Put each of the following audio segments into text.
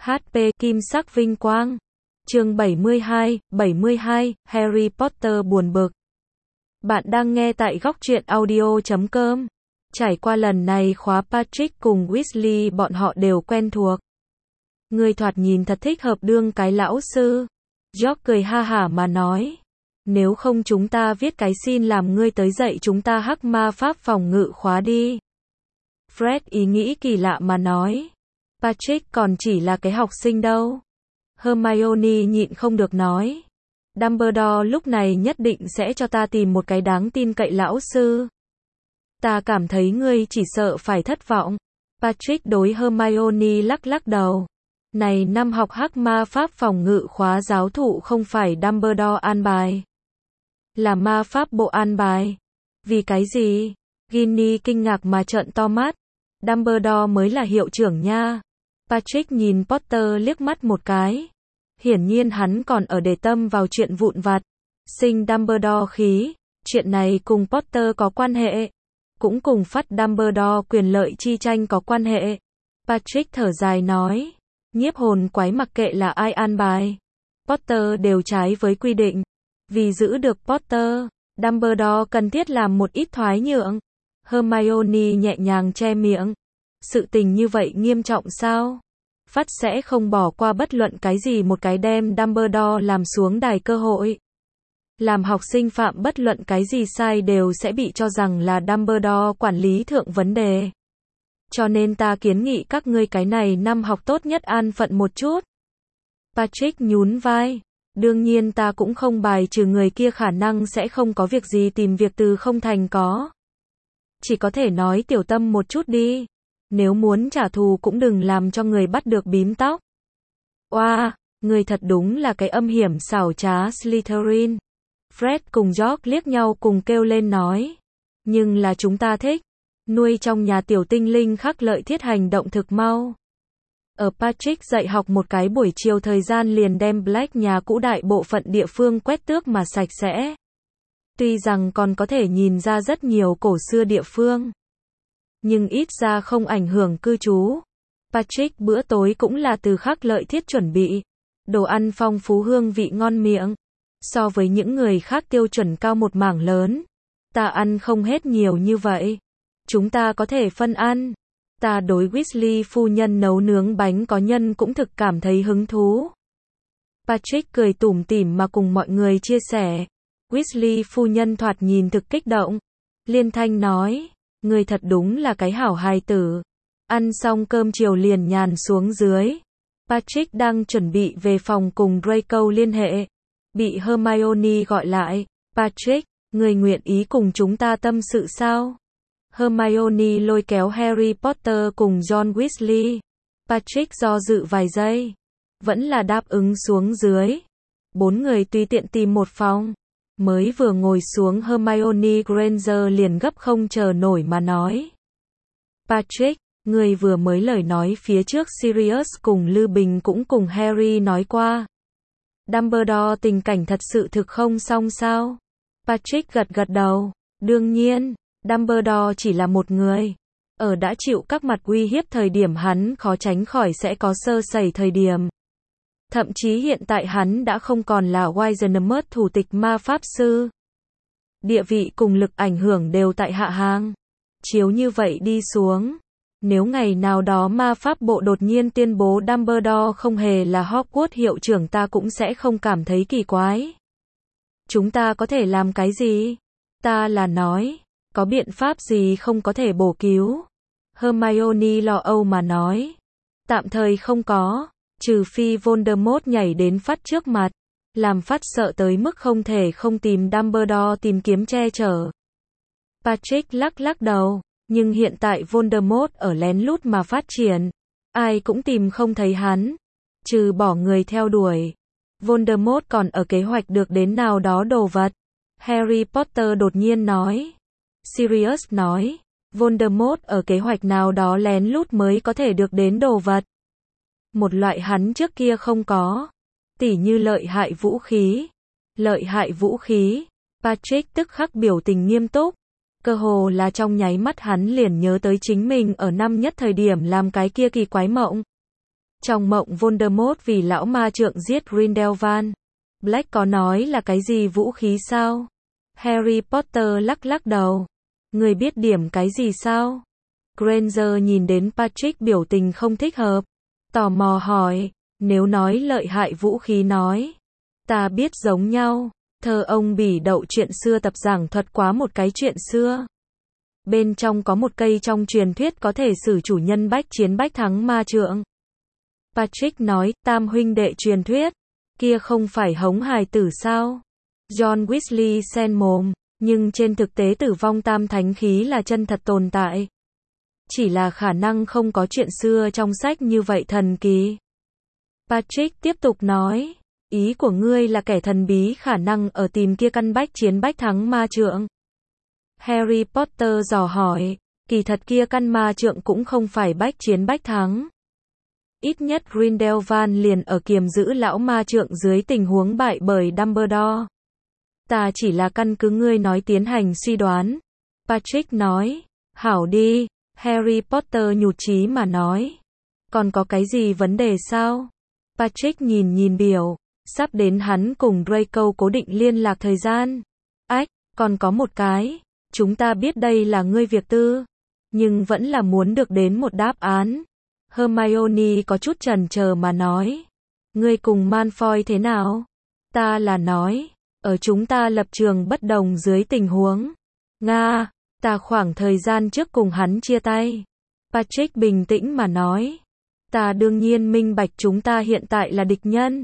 HP Kim sắc vinh quang. Chương 72, Harry Potter buồn bực. Bạn đang nghe tại góc truyện audio.com. Trải qua lần này khóa Patrick cùng Weasley bọn họ đều quen thuộc. Ngươi thoạt nhìn thật thích hợp đương cái lão sư. George cười ha hả mà nói. Nếu không chúng ta viết cái xin làm ngươi tới dạy chúng ta hắc ma pháp phòng ngự khóa đi. Fred ý nghĩ kỳ lạ mà nói. Patrick còn chỉ là cái học sinh đâu. Hermione nhịn không được nói. Dumbledore lúc này nhất định sẽ cho ta tìm một cái đáng tin cậy lão sư. Ta cảm thấy ngươi chỉ sợ phải thất vọng. Patrick đối Hermione lắc lắc đầu. Này năm học hắc ma pháp phòng ngự khóa giáo thụ không phải Dumbledore an bài. Là ma pháp bộ an bài. Vì cái gì? Ginny kinh ngạc mà trợn to mắt. Dumbledore mới là hiệu trưởng nha. Patrick nhìn Potter liếc mắt một cái. Hiển nhiên hắn còn ở để tâm vào chuyện vụn vặt. Sinh Dumbledore khí. Chuyện này cùng Potter có quan hệ. Cũng cùng phát Dumbledore quyền lợi chi tranh có quan hệ. Patrick thở dài nói. Nhiếp hồn quái mặc kệ là ai an bài. Potter đều trái với quy định. Vì giữ được Potter, Dumbledore cần thiết làm một ít thoái nhượng. Hermione nhẹ nhàng che miệng. Sự tình như vậy nghiêm trọng sao? Phát sẽ không bỏ qua bất luận cái gì một cái đem Dumbledore làm xuống đài cơ hội. Làm học sinh phạm bất luận cái gì sai đều sẽ bị cho rằng là Dumbledore quản lý thượng vấn đề. Cho nên ta kiến nghị các ngươi cái này năm học tốt nhất an phận một chút. Patrick nhún vai. Đương nhiên ta cũng không bài trừ người kia khả năng sẽ không có việc gì tìm việc từ không thành có. Chỉ có thể nói tiểu tâm một chút đi. Nếu muốn trả thù cũng đừng làm cho người bắt được bím tóc. Oa, người thật đúng là cái âm hiểm xảo trá Slytherin. Fred cùng George liếc nhau cùng kêu lên nói. Nhưng là chúng ta thích. Nuôi trong nhà tiểu tinh linh khắc lợi thiết hành động thực mau. Ở Patrick dạy học một cái buổi chiều thời gian liền đem Black nhà cũ đại bộ phận địa phương quét tước mà sạch sẽ. Tuy rằng còn có thể nhìn ra rất nhiều cổ xưa địa phương. Nhưng ít ra không ảnh hưởng cư trú. Patrick bữa tối cũng là từ khắc lợi thiết chuẩn bị. Đồ ăn phong phú hương vị ngon miệng. So với những người khác tiêu chuẩn cao một mảng lớn. Ta ăn không hết nhiều như vậy. Chúng ta có thể phân ăn. Ta đối Weasley phu nhân nấu nướng bánh có nhân cũng thực cảm thấy hứng thú. Patrick cười tủm tỉm mà cùng mọi người chia sẻ. Weasley phu nhân thoạt nhìn thực kích động. Liên thanh nói, người thật đúng là cái hảo hài tử. Ăn xong cơm chiều liền nhàn xuống dưới. Patrick đang chuẩn bị về phòng cùng Draco liên hệ. Bị Hermione gọi lại. Patrick, người nguyện ý cùng chúng ta tâm sự sao? Hermione lôi kéo Harry Potter cùng John Weasley. Patrick do dự vài giây. Vẫn là đáp ứng xuống dưới. 4 người tùy tiện tìm một phòng. Mới vừa ngồi xuống Hermione Granger liền gấp không chờ nổi mà nói. Patrick, người vừa mới lời nói phía trước Sirius cùng Lư Bình cũng cùng Harry nói qua. Dumbledore tình cảnh thật sự thực không xong sao? Patrick gật gật đầu. Đương nhiên. Dumbledore chỉ là một người. Ở đã chịu các mặt uy hiếp thời điểm hắn khó tránh khỏi sẽ có sơ sẩy thời điểm. Thậm chí hiện tại hắn đã không còn là Wisenemus thủ tịch ma pháp sư. Địa vị cùng lực ảnh hưởng đều tại hạ hàng. Chiếu như vậy đi xuống. Nếu ngày nào đó ma pháp bộ đột nhiên tuyên bố Dumbledore không hề là Hogwarts hiệu trưởng ta cũng sẽ không cảm thấy kỳ quái. Chúng ta có thể làm cái gì? Ta là nói. Có biện pháp gì không có thể bổ cứu? Hermione lo âu mà nói. Tạm thời không có. Trừ phi Voldemort nhảy đến Phát trước mặt. Làm Phát sợ tới mức không thể không tìm Dumbledore tìm kiếm che chở. Patrick lắc lắc đầu. Nhưng hiện tại Voldemort ở lén lút mà phát triển. Ai cũng tìm không thấy hắn. Trừ bỏ người theo đuổi. Voldemort còn ở kế hoạch được đến nào đó đồ vật. Harry Potter đột nhiên nói. Sirius nói, Voldemort ở kế hoạch nào đó lén lút mới có thể được đến đồ vật. Một loại hắn trước kia không có. Tỉ như lợi hại vũ khí. Lợi hại vũ khí. Patrick tức khắc biểu tình nghiêm túc. Cơ hồ là trong nháy mắt hắn liền nhớ tới chính mình ở năm nhất thời điểm làm cái kia kỳ quái mộng. Trong mộng Voldemort vì lão ma trượng giết Grindelwald. Black có nói là cái gì vũ khí sao? Harry Potter lắc lắc đầu. Người biết điểm cái gì sao? Granger nhìn đến Patrick biểu tình không thích hợp. Tò mò hỏi, nếu nói lợi hại vũ khí nói. Ta biết giống nhau. Thơ ông bỉ đậu chuyện xưa tập giảng thuật quá một cái chuyện xưa. Bên trong có một cây trong truyền thuyết có thể xử chủ nhân bách chiến bách thắng ma trượng. Patrick nói, tam huynh đệ truyền thuyết. Kia không phải hống hài tử sao? John Weasley xen mồm, nhưng trên thực tế tử vong tam thánh khí là chân thật tồn tại. Chỉ là khả năng không có chuyện xưa trong sách như vậy thần kỳ. Patrick tiếp tục nói, ý của ngươi là kẻ thần bí khả năng ở tìm kia căn bách chiến bách thắng ma trượng. Harry Potter dò hỏi, kỳ thật kia căn ma trượng cũng không phải bách chiến bách thắng. Ít nhất Grindelwald liền ở kiềm giữ lão ma trượng dưới tình huống bại bởi Dumbledore. Ta chỉ là căn cứ ngươi nói tiến hành suy đoán. Patrick nói, hảo đi, Harry Potter nhụt chí mà nói. Còn có cái gì vấn đề sao? Patrick nhìn biểu, sắp đến hắn cùng Draco cố định liên lạc thời gian. Ách, còn có một cái, chúng ta biết đây là ngươi việc tư, nhưng vẫn là muốn được đến một đáp án. Hermione có chút chần chờ mà nói. Ngươi cùng Malfoy thế nào? Ta là nói, ở chúng ta lập trường bất đồng dưới tình huống. Nga, ta khoảng thời gian trước cùng hắn chia tay. Patrick bình tĩnh mà nói. Ta đương nhiên minh bạch chúng ta hiện tại là địch nhân.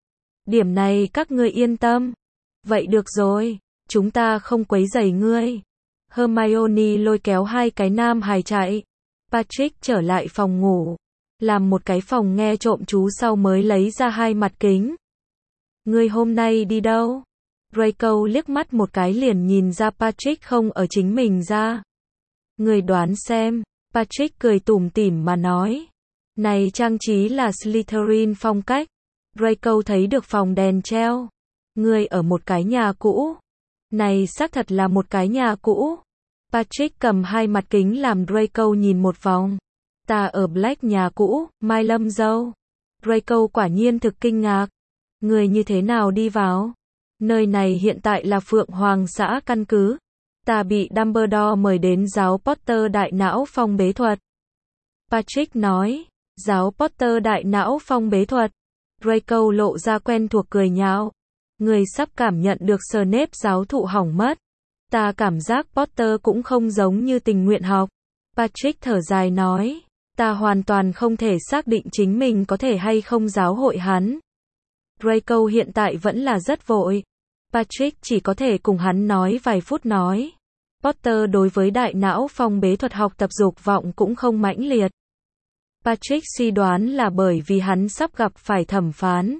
Điểm này các ngươi yên tâm. Vậy được rồi, chúng ta không quấy rầy ngươi. Hermione lôi kéo hai cái nam hài chạy. Patrick trở lại phòng ngủ, làm một cái phòng nghe trộm chú sau mới lấy ra hai mặt kính. Ngươi hôm nay đi đâu? Draco liếc mắt một cái liền nhìn ra Patrick không ở chính mình ra. Ngươi đoán xem, Patrick cười tủm tỉm mà nói. Này trang trí là Slytherin phong cách. Draco thấy được phòng đèn treo. Ngươi ở một cái nhà cũ. Này xác thật là một cái nhà cũ. Patrick cầm hai mặt kính làm Draco nhìn một vòng. Ta ở Black nhà cũ, Mai Lâm dâu. Draco quả nhiên thực kinh ngạc. Người như thế nào đi vào? Nơi này hiện tại là Phượng Hoàng xã căn cứ. Ta bị Dumbledore mời đến giáo Potter đại não phong bế thuật. Patrick nói, giáo Potter đại não phong bế thuật. Draco lộ ra quen thuộc cười nhạo. Người sắp cảm nhận được Snape giáo thụ hỏng mất. Ta cảm giác Potter cũng không giống như tình nguyện học. Patrick thở dài nói, ta hoàn toàn không thể xác định chính mình có thể hay không giáo hội hắn. Draco hiện tại vẫn là rất vội. Patrick chỉ có thể cùng hắn nói vài phút nói. Potter đối với đại não phong bế thuật học tập dục vọng cũng không mãnh liệt. Patrick suy đoán là bởi vì hắn sắp gặp phải thẩm phán.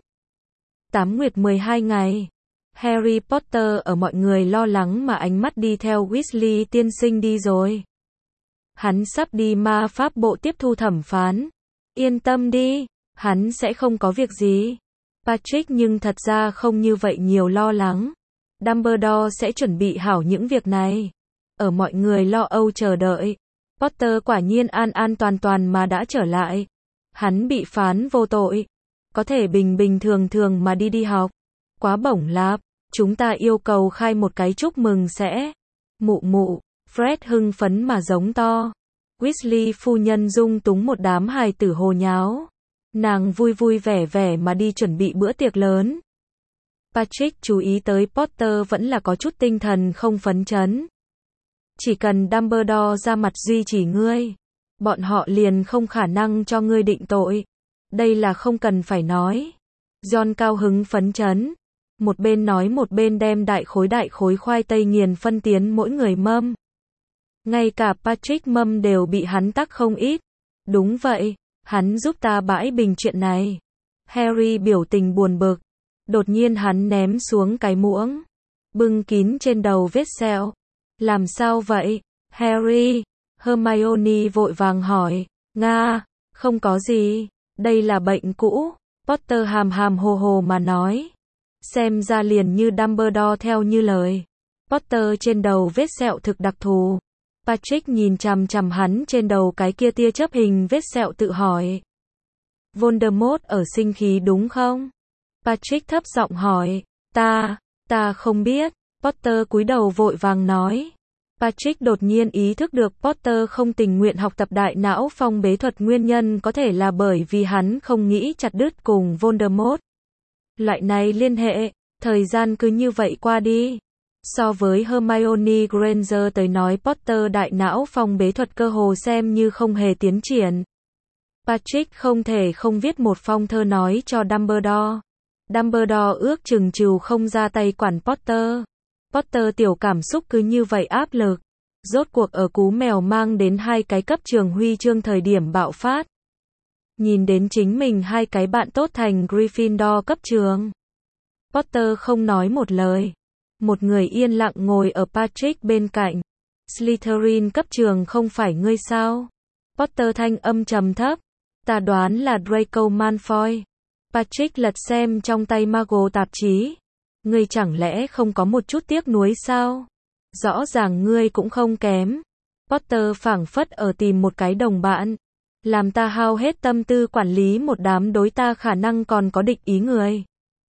8 nguyệt 12 ngày. Harry Potter ở mọi người lo lắng mà ánh mắt đi theo Weasley tiên sinh đi rồi. Hắn sắp đi ma pháp bộ tiếp thu thẩm phán. Yên tâm đi, hắn sẽ không có việc gì. Patrick nhưng thật ra không như vậy nhiều lo lắng. Dumbledore sẽ chuẩn bị hảo những việc này. Ở mọi người lo âu chờ đợi. Potter quả nhiên an an toàn toàn mà đã trở lại. Hắn bị phán vô tội. Có thể bình thường mà đi học. Quá bổng lạp, chúng ta yêu cầu khai một cái chúc mừng sẽ. Mụ, Fred hưng phấn mà giống to. Weasley phu nhân dung túng một đám hài tử hồ nháo. Nàng vui vẻ mà đi chuẩn bị bữa tiệc lớn. Patrick chú ý tới Potter vẫn là có chút tinh thần không phấn chấn. Chỉ cần Dumbledore ra mặt duy trì ngươi, bọn họ liền không khả năng cho ngươi định tội. Đây là không cần phải nói. John cao hứng phấn chấn. Một bên nói một bên đem đại khối khoai tây nghiền phân tiến mỗi người mâm. Ngay cả Patrick mâm đều bị hắn tắc không ít. Đúng vậy, hắn giúp ta bãi bình chuyện này. Harry biểu tình buồn bực. Đột nhiên hắn ném xuống cái muỗng, bưng kín trên đầu vết sẹo. Làm sao vậy, Harry? Hermione vội vàng hỏi. Nga, không có gì, đây là bệnh cũ. Potter hàm hồ mà nói. Xem ra liền như Dumbledore theo như lời. Potter trên đầu vết sẹo thực đặc thù. Patrick nhìn chằm chằm hắn trên đầu cái kia tia chớp hình vết sẹo tự hỏi. Voldemort ở sinh khí đúng không? Patrick thấp giọng hỏi. Ta không biết. Potter cúi đầu vội vàng nói. Patrick đột nhiên ý thức được Potter không tình nguyện học tập đại não phong bế thuật, nguyên nhân có thể là bởi vì hắn không nghĩ chặt đứt cùng Voldemort. Loại này liên hệ, thời gian cứ như vậy qua đi. So với Hermione Granger tới nói, Potter đại não phong bế thuật cơ hồ xem như không hề tiến triển. Patrick không thể không viết một phong thơ nói cho Dumbledore. Dumbledore ước chừng trừ không ra tay quản Potter. Potter tiểu cảm xúc cứ như vậy áp lực. Rốt cuộc ở cú mèo mang đến 2 cái cấp trường huy chương thời điểm bạo phát. Nhìn đến chính mình 2 cái bạn tốt thành Gryffindor cấp trường. Potter không nói một lời. Một người yên lặng ngồi ở Patrick bên cạnh. Slytherin cấp trường không phải ngươi sao? Potter thanh âm trầm thấp. Ta đoán là Draco Malfoy. Patrick lật xem trong tay Muggle tạp chí. Ngươi chẳng lẽ không có một chút tiếc nuối sao? Rõ ràng ngươi cũng không kém. Potter phảng phất ở tìm một cái đồng bạn. Làm ta hao hết tâm tư quản lý một đám đối ta khả năng còn có địch ý người.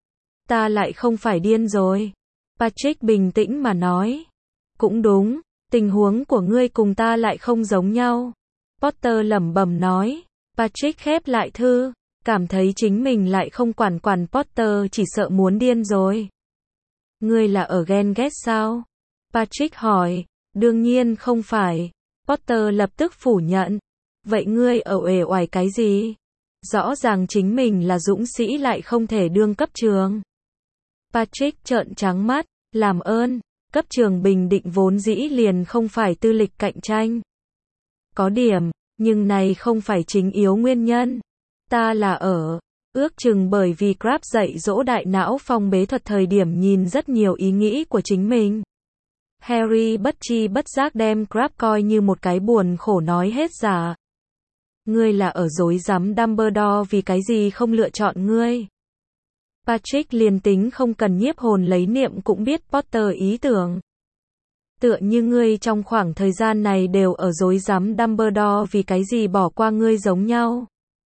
Ta lại không phải điên rồi. Patrick bình tĩnh mà nói. Cũng đúng, tình huống của ngươi cùng ta lại không giống nhau. Potter lẩm bẩm nói. Patrick khép lại thư, cảm thấy chính mình lại không quản Potter chỉ sợ muốn điên rồi. Ngươi là ở ghen ghét sao? Patrick hỏi. Đương nhiên không phải. Potter lập tức phủ nhận. Vậy ngươi ở uể oải cái gì? Rõ ràng chính mình là dũng sĩ lại không thể đương cấp trường. Patrick trợn trắng mắt. Làm ơn, cấp trường bình định vốn dĩ liền không phải tư lịch cạnh tranh. Có điểm, nhưng này không phải chính yếu nguyên nhân. Ta là ước chừng bởi vì Crabbe dạy dỗ đại não phong bế thuật thời điểm nhìn rất nhiều ý nghĩ của chính mình. Harry bất chi bất giác đem Crabbe coi như một cái buồn khổ nói hết giả. Ngươi là ở dối rắm Dumbledore vì cái gì không lựa chọn ngươi. Patrick liền tính không cần nhiếp hồn lấy niệm cũng biết Potter ý tưởng. Tựa như ngươi trong khoảng thời gian này đều ở dối rắm Dumbledore vì cái gì bỏ qua ngươi giống nhau.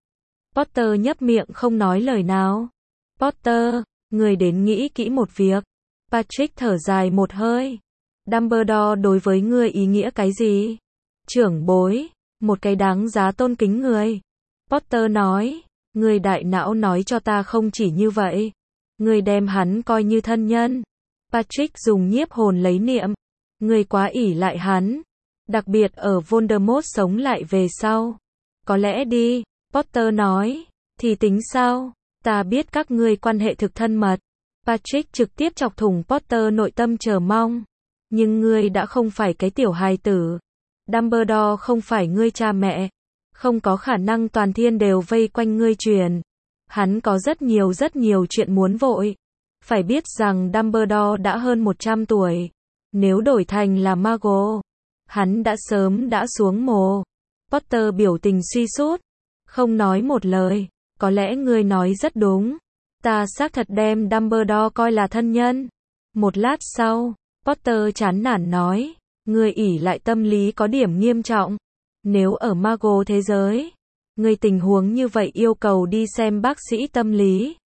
Potter nhấp miệng không nói lời nào. Potter, ngươi đến nghĩ kỹ một việc. Patrick thở dài một hơi. Dumbledore đối với ngươi ý nghĩa cái gì? Trưởng bối, một cái đáng giá tôn kính người. Potter nói. Người đại não nói cho ta không chỉ như vậy. Người đem hắn coi như thân nhân. Patrick dùng nhiếp hồn lấy niệm. Người quá ỷ lại hắn. Đặc biệt ở Voldemort sống lại về sau. Có lẽ đi, Potter nói. Thì tính sao? Ta biết các ngươi quan hệ thực thân mật. Patrick trực tiếp chọc thủng Potter nội tâm chờ mong. Nhưng ngươi đã không phải cái tiểu hài tử. Dumbledore không phải ngươi cha mẹ. Không có khả năng toàn thiên đều vây quanh ngươi truyền. Hắn có rất nhiều chuyện muốn vội. Phải biết rằng Dumbledore đã hơn 100 tuổi. Nếu đổi thành là Muggle, hắn đã sớm đã xuống mồ. Potter biểu tình suy sút, không nói một lời. Có lẽ ngươi nói rất đúng. Ta xác thật đem Dumbledore coi là thân nhân. Một lát sau, Potter chán nản nói. Ngươi ỷ lại tâm lý có điểm nghiêm trọng. Nếu ở Muggle thế giới, người tình huống như vậy yêu cầu đi xem bác sĩ tâm lý.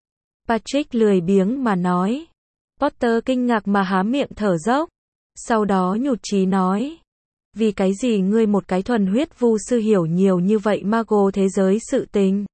Patrick lười biếng mà nói. Potter kinh ngạc mà há miệng thở dốc. Sau đó nhụt chí nói. Vì cái gì ngươi một cái thuần huyết vu sư hiểu nhiều như vậy Muggle thế giới sự tình?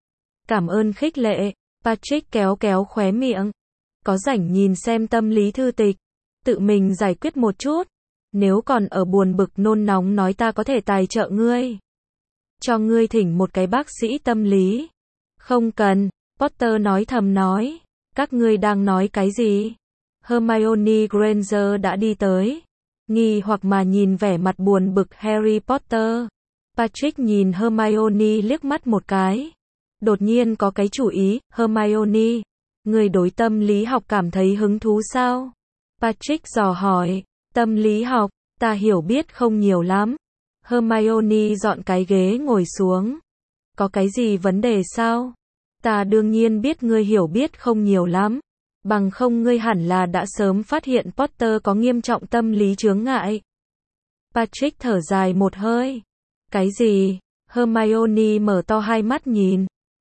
Cảm ơn khích lệ. Patrick kéo khóe miệng. Có rảnh nhìn xem tâm lý thư tịch. Tự mình giải quyết một chút. Nếu còn ở buồn bực nôn nóng nói ta có thể tài trợ ngươi. Cho ngươi thỉnh một cái bác sĩ tâm lý. Không cần, Potter nói thầm nói. Các ngươi đang nói cái gì? Hermione Granger đã đi tới. Nghi hoặc mà nhìn vẻ mặt buồn bực Harry Potter. Patrick nhìn Hermione liếc mắt một cái. Đột nhiên có cái chủ ý. Hermione, ngươi đối tâm lý học cảm thấy hứng thú sao? Patrick dò hỏi. Tâm lý học, ta hiểu biết không nhiều lắm. Hermione dọn cái ghế ngồi xuống. Có cái gì vấn đề sao? Ta đương nhiên biết ngươi hiểu biết không nhiều lắm. Bằng không ngươi hẳn là đã sớm phát hiện Potter có nghiêm trọng tâm lý chướng ngại. Patrick thở dài một hơi. Cái gì? Hermione mở to hai mắt nhìn.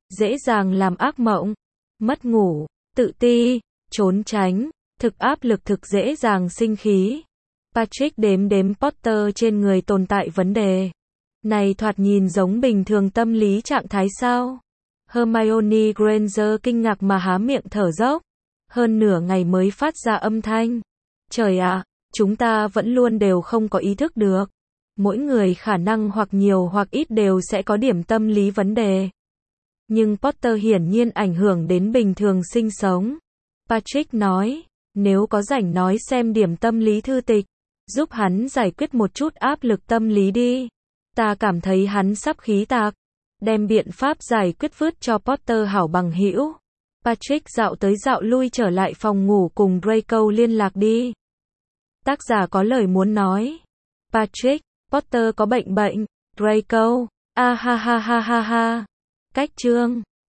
dễ dàng làm ác mộng, mất ngủ, tự ti, trốn tránh, thực áp lực thực dễ dàng sinh khí. Patrick đếm đếm Potter trên người tồn tại vấn đề. Này thoạt nhìn giống bình thường tâm lý trạng thái sao? Hermione Granger kinh ngạc mà há miệng thở dốc. Hơn nửa ngày mới phát ra âm thanh. Trời ạ, chúng ta vẫn luôn đều không có ý thức được. Mỗi người khả năng hoặc nhiều hoặc ít đều sẽ có điểm tâm lý vấn đề. Nhưng Potter hiển nhiên ảnh hưởng đến bình thường sinh sống. Patrick nói, nếu có rảnh nói xem điểm tâm lý thư tịch, giúp hắn giải quyết một chút áp lực tâm lý đi. Ta cảm thấy hắn sắp khí tạc. Đem biện pháp giải quyết vứt cho Potter hảo bằng hữu. Patrick dạo tới dạo lui trở lại phòng ngủ cùng Draco liên lạc đi. Tác giả có lời muốn nói. Patrick, Potter có bệnh. Draco, a ha ha ha ha ha. Cách chương